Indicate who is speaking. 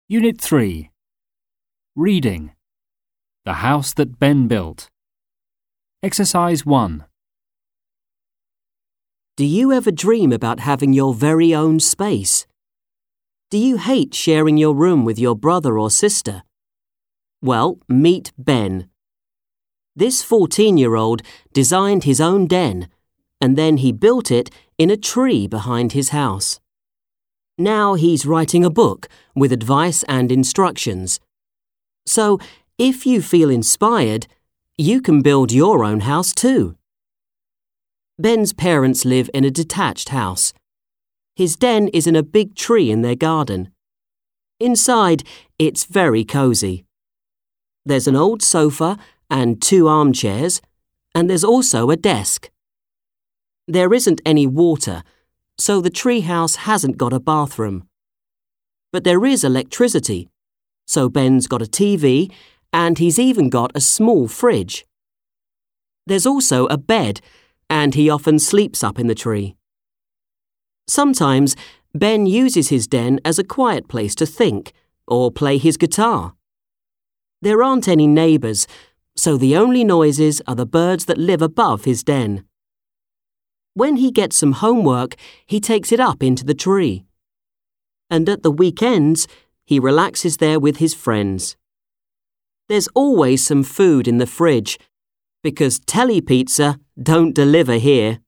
Speaker 1: Unit 3. Reading. The House That Ben Built. Exercise 1.
Speaker 2: Do you ever dream about having your very own space? Do you hate sharing your room with your brother or sister? Well, meet Ben. This 14-year-old designed his own den, and then he built it in a tree behind his house. Now he's writing a book with advice and instructions. So, if you feel inspired, you can build your own house too. Ben's parents live in a detached house. His den is in a big tree in their garden. Inside, it's very cozy. There's an old sofa and 2 armchairs, and there's also a desk. There isn't any water, so the treehouse hasn't got a bathroom. But there is electricity, so Ben's got a TV and he's even got a small fridge. There's also a bed, and he often sleeps up in the tree. Sometimes Ben uses his den as a quiet place to think or play his guitar. There aren't any neighbours, so the only noises are the birds that live above his den. When he gets some homework, he takes it up into the tree. And at the weekends, he relaxes there with his friends. There's always some food in the fridge, because Telly Pizza don't deliver here.